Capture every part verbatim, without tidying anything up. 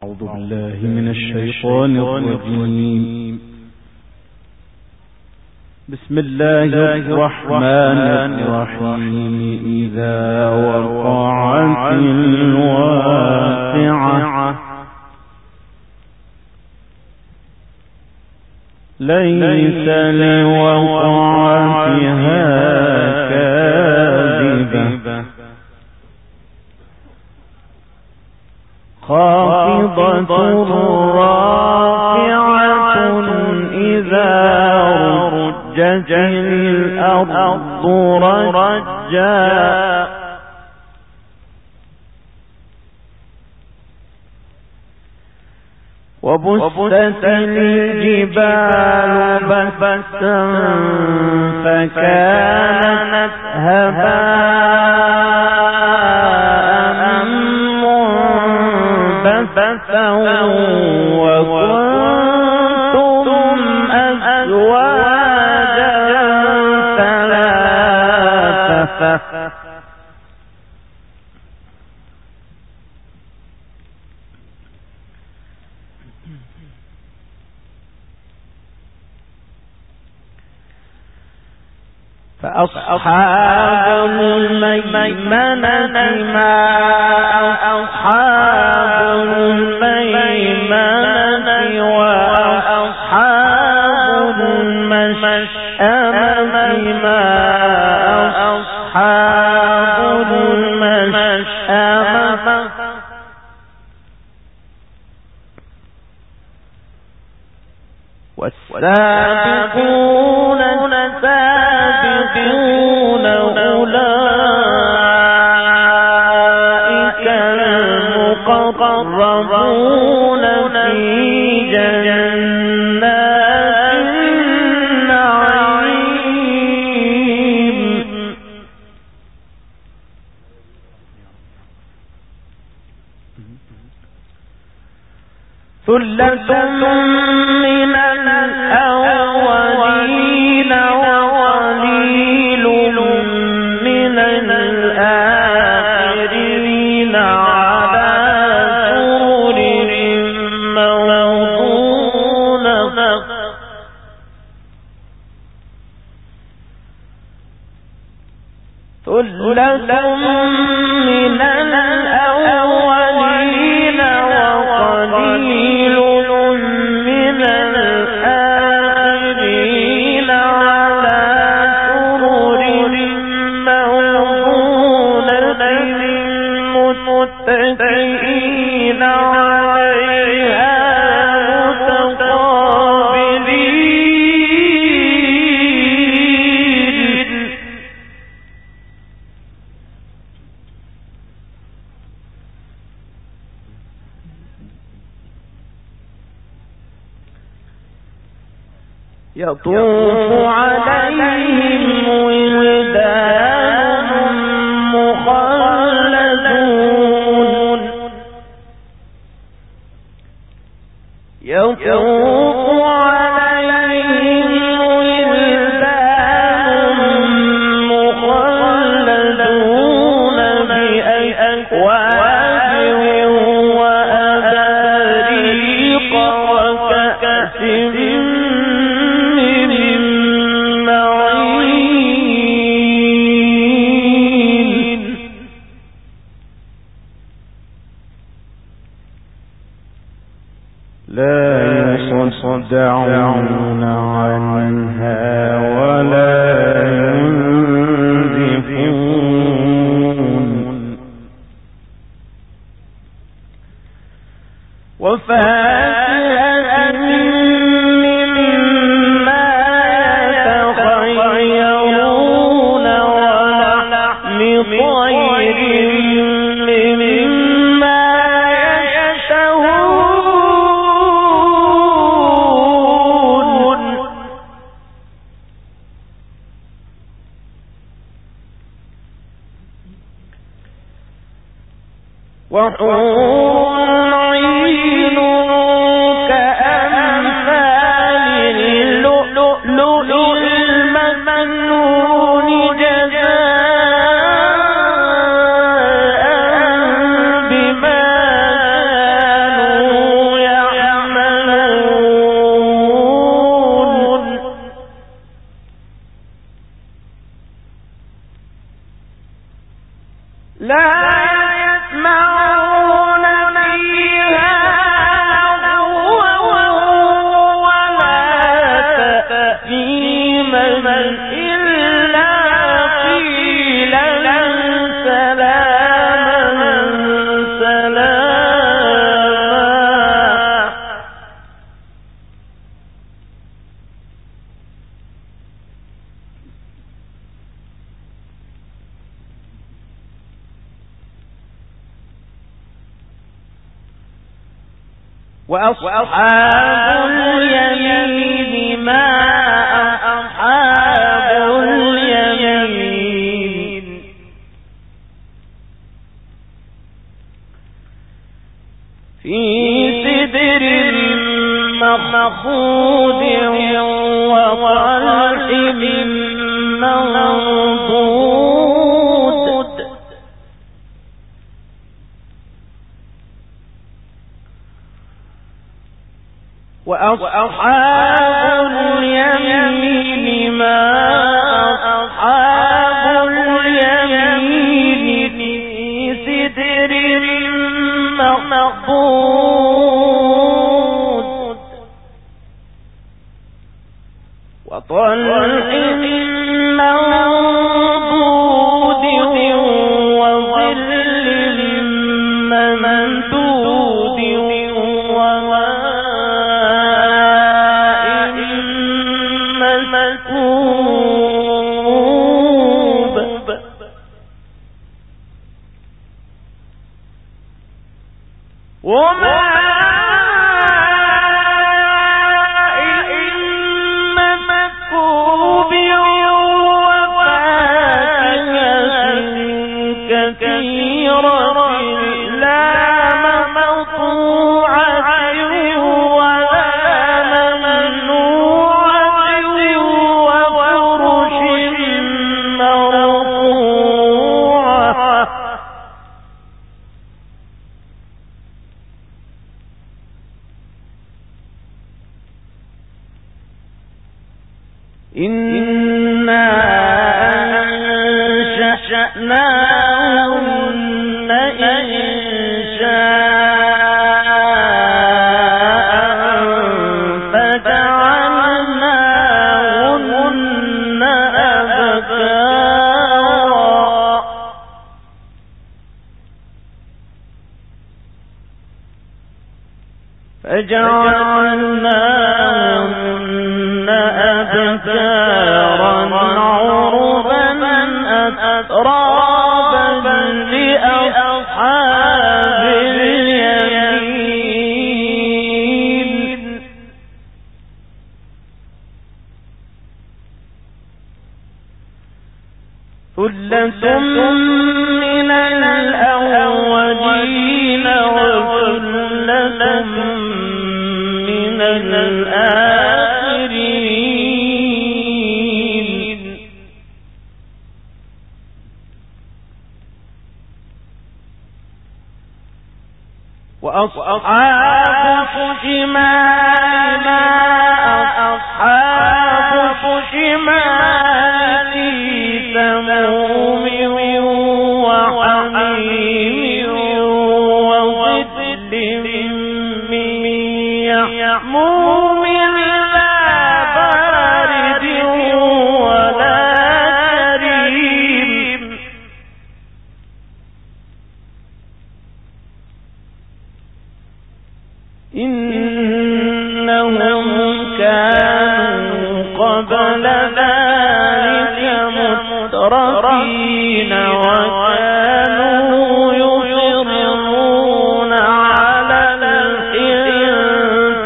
أعوذ بالله من الشيطان الرجيم. بسم الله الرحمن الرحيم. إذا وقعت الواقعة ليس لوقعتها كاذبة خافضة رافعة إذا رجت الأرض رجا وبست الجبال بسا فكانت هباء منبثا وكنتم أزواجا ثلاثة فأصحاب الميمنة ما أصحاب الميمنة وأصحاب المشأمة ما أصحاب المشأمة والسابقون السابقون أولئك المقربون في جنات النعيم ثلة من الأولين وقليل من الآخرين على سرر موضونة ثلة من الأولين وقليل من الآخرين على سرر موضونة متكئين عليها متقابلين يطوف عليهم ولدان مخلدون يطوف عليهم ولدان مخلدون بأكواب وأباريق وكأس لا يصدعون عنها ولا ينزفون وفاكهة مما يتخيرون ولحم طير مما يشتهون وحور عين كأمثال اللؤلؤ المكنون جزاء بما كانوا وأصحاب اليمين ما أصحاب اليمين في سدر مخضود وطلح منضود وأصحاب اليمين ما أصحاب اليمين في سدر مخضود وطلح منضود وظل ممدود وماء مسكوب وما إنا أنشأناهن إنشاء فجعلناهن أبكارا فجعلناهن أبكارا عربا أترابا لأصحاب اليمين ثلة من الأولين وثلة من الآخرين وأصحاب الشمال ما أصحاب الشمال سموم وحميم وظل من يحموم لا بارد ولا كريم إنهم كانوا قبل ذلك مترفين وكانوا يصرون على الحنث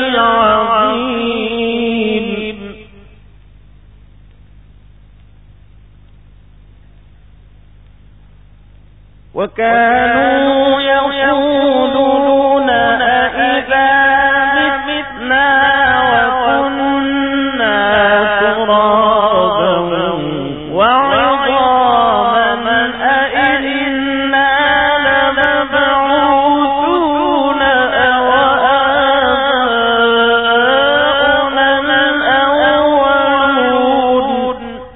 العظيم وكانوا يقولون أئذا متنا وكنا ترابا وعظاما أئنا لمبعوثون أو آباؤنا الأولون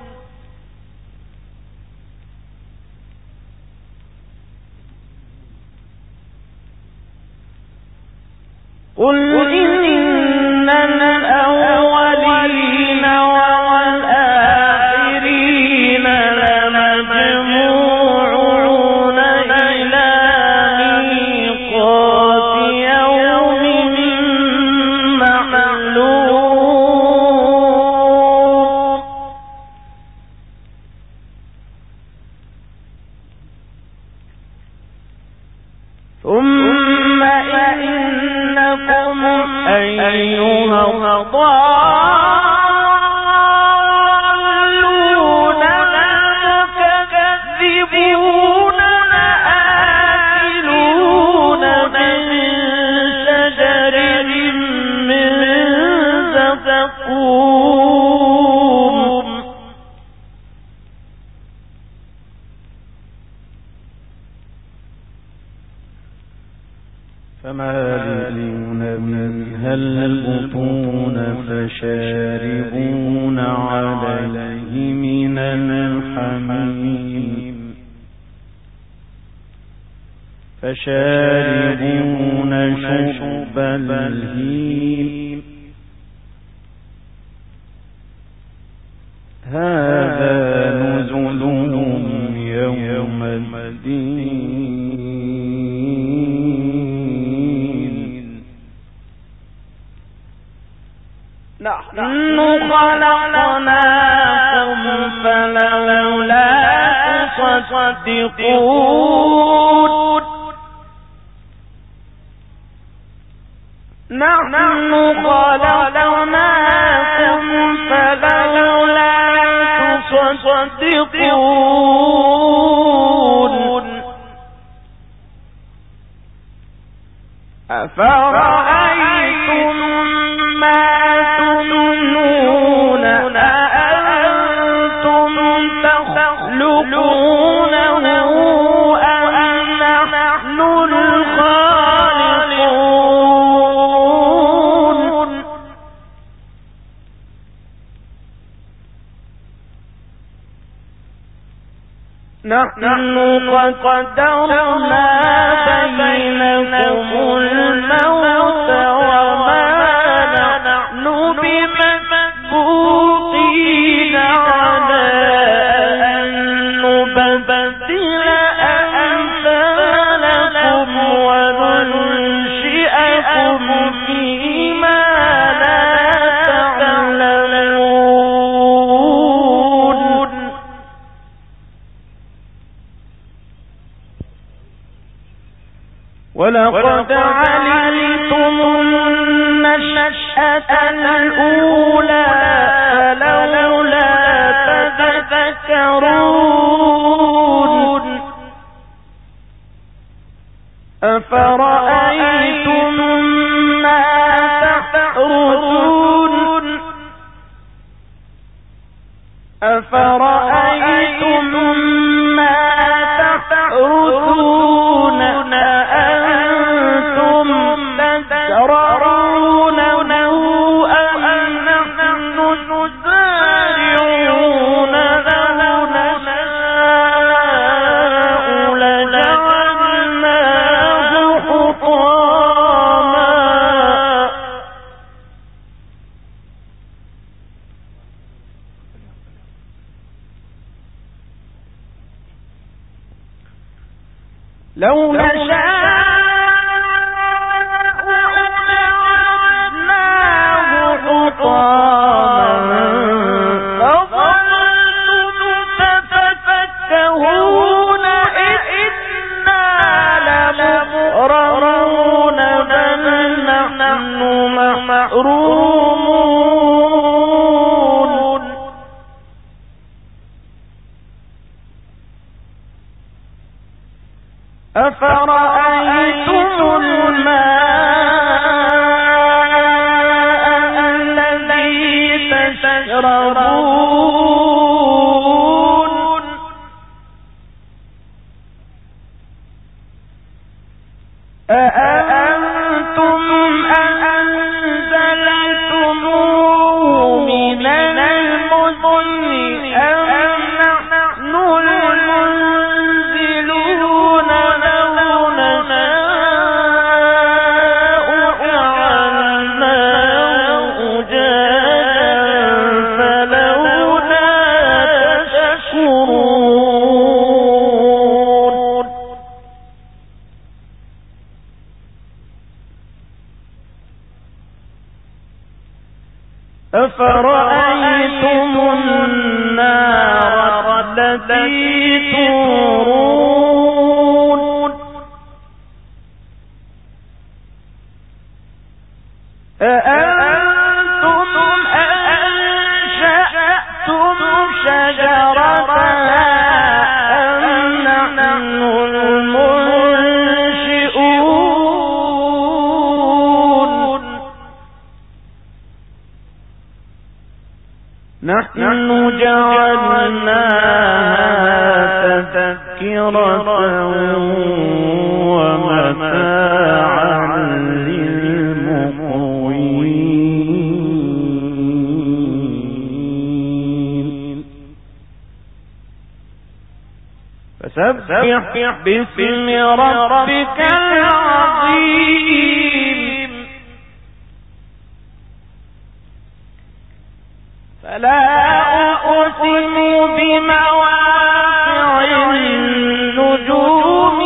قل إن الأولين والآخرين لمجموعون إلى ميقات يوم معلوم ثم إنكم أيها الضالون المكذبون لآكلون من شجر من زقوم فمالئون منها البطون فشاربون عليه من الحميم فشاربون شرب الهيم هذا نزلهم يوم الدين نحن خلقناكم فلولا تصدقون نحن خلقناكم فلولا تصدقون أفرأيتم ما تمنون أأنتم تخلقونه أم نحن الخالقون نحن قدرنا بينكم الموت وما نحن بمسبوقين على أن نبدل أمثالكم وننشئكم فيما لا تعلمون ولقد علمتم النشأة الأولى فلولا تذكرون أفرأيتم ما تحرثون أفرأيتم ما تحرثون أأنتم تزرعونه أم نحن الزارعون لو نشاء لجعلناه حطاما لو نشاء لجعلناه حطاما فظلتم تتفكهون إنا لمغرمون بل نحن محرومون أفرأيتم الماء الذي تشربون أأنتم أنزلتموه من المزن أم نحن المنزلون لو نشاء جعلناه أجاجا فلولا تشكرون أفرأيتم النار التي تورون أأنتم أنشأتم شجرتها أم نحن المنشئون نحن جعلناها تذكرة ومتاعا للمقوين فسبح باسم ربك العظيم فلا أقسم بمواقع النجوم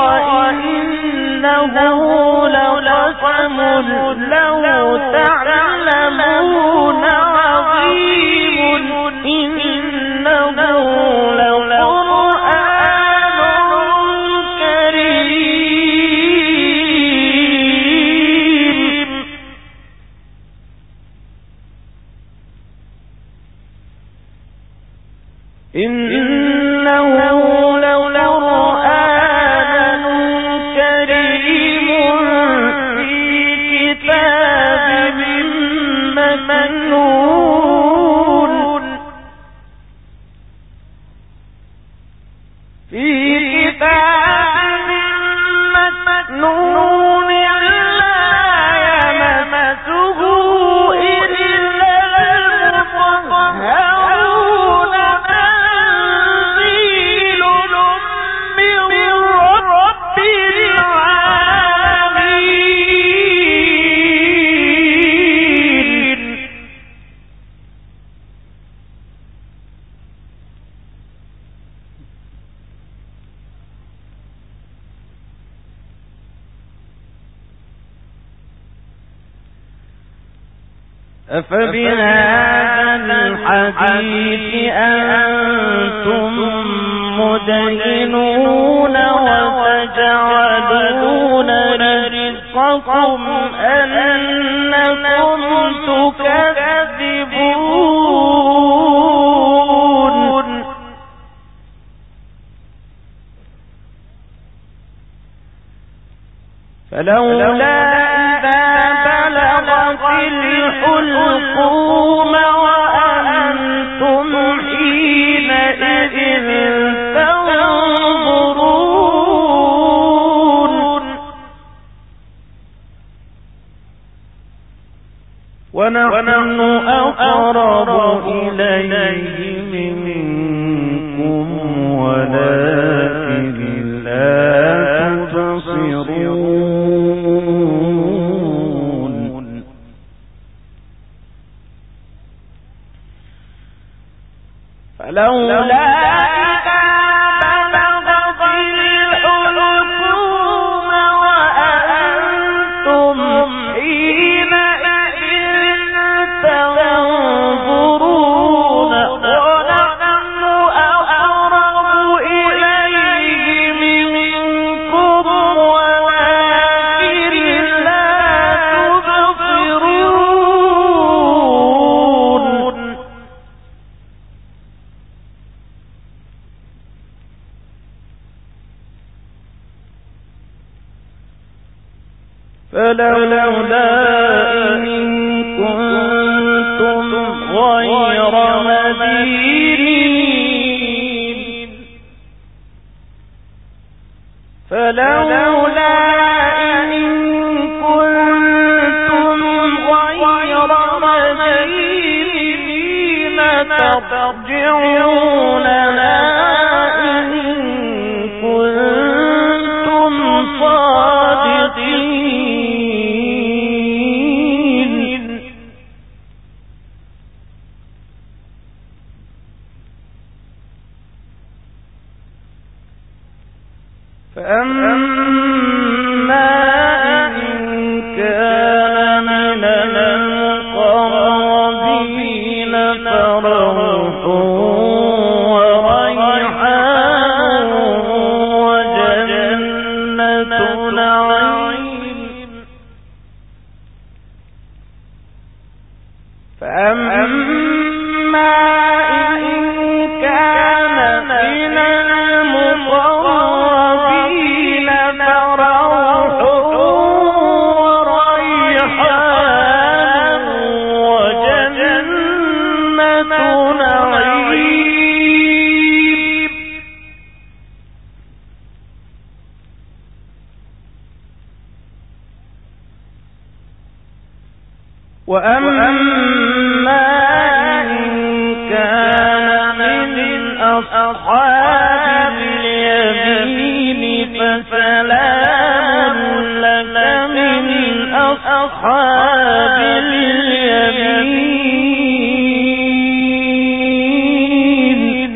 وإنه لقسم لو تعلمون عظيم إنه لقرآن كريم إنه لقرآن كريم في كتاب مكنون في كتاب مكنون لا يمسه إلا المطهرون تنزيل من رب العالمين أفبهذا الحديث أنتم مدهنون وتجعلون رزقكم أنكم تكذبون فلولا إذا بلغت الحلقوم وأنتم حينئذ تنظرون ونحن أقرب إليه منكم ولكن لا تبصرون فلولا إذا بلغت الحلقوم وأنتم حينئذ تنظرون ونحن أقرب إليه منكم ولكن لا تبصرون فلولا إن كنتم غير مدينين فلولا إن كنتم غير مدينين ترجعوننا إن كنتم صادقين فأما إن كان من المقربين فروح وريحان فأما إن كان من المقربين فروح وريحان وجنة نعيم. وأما إن كان من أصحاب اليمين فسلام لك من أصحاب اليمين.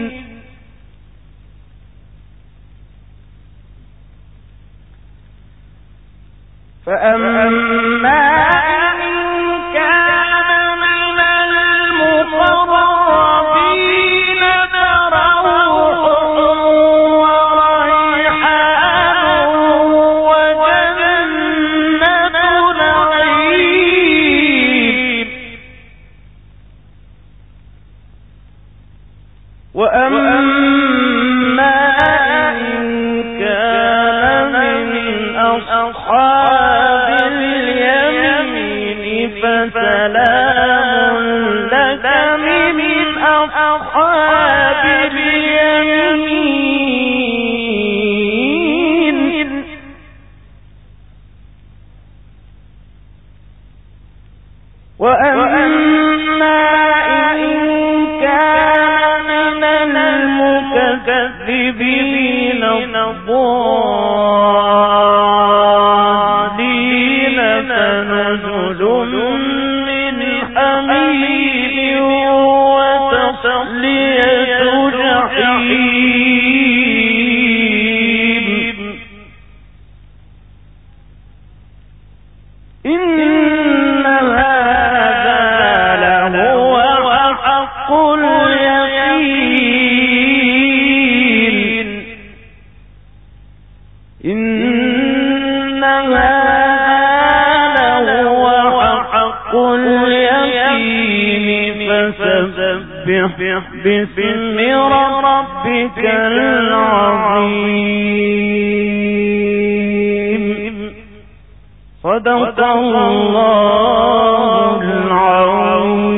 فأما وأما إن كان من أصحاب اليمين فسلام لك من أصحاب اليمين. وأما إن كان من المكذبين الضالين فنزل من حميم وتصلية جحيم. إن هذا لهو حق اليقين. إن هذا لهو حق اليقين. فسبح باسم ربك العظيم. صدق الله العظيم.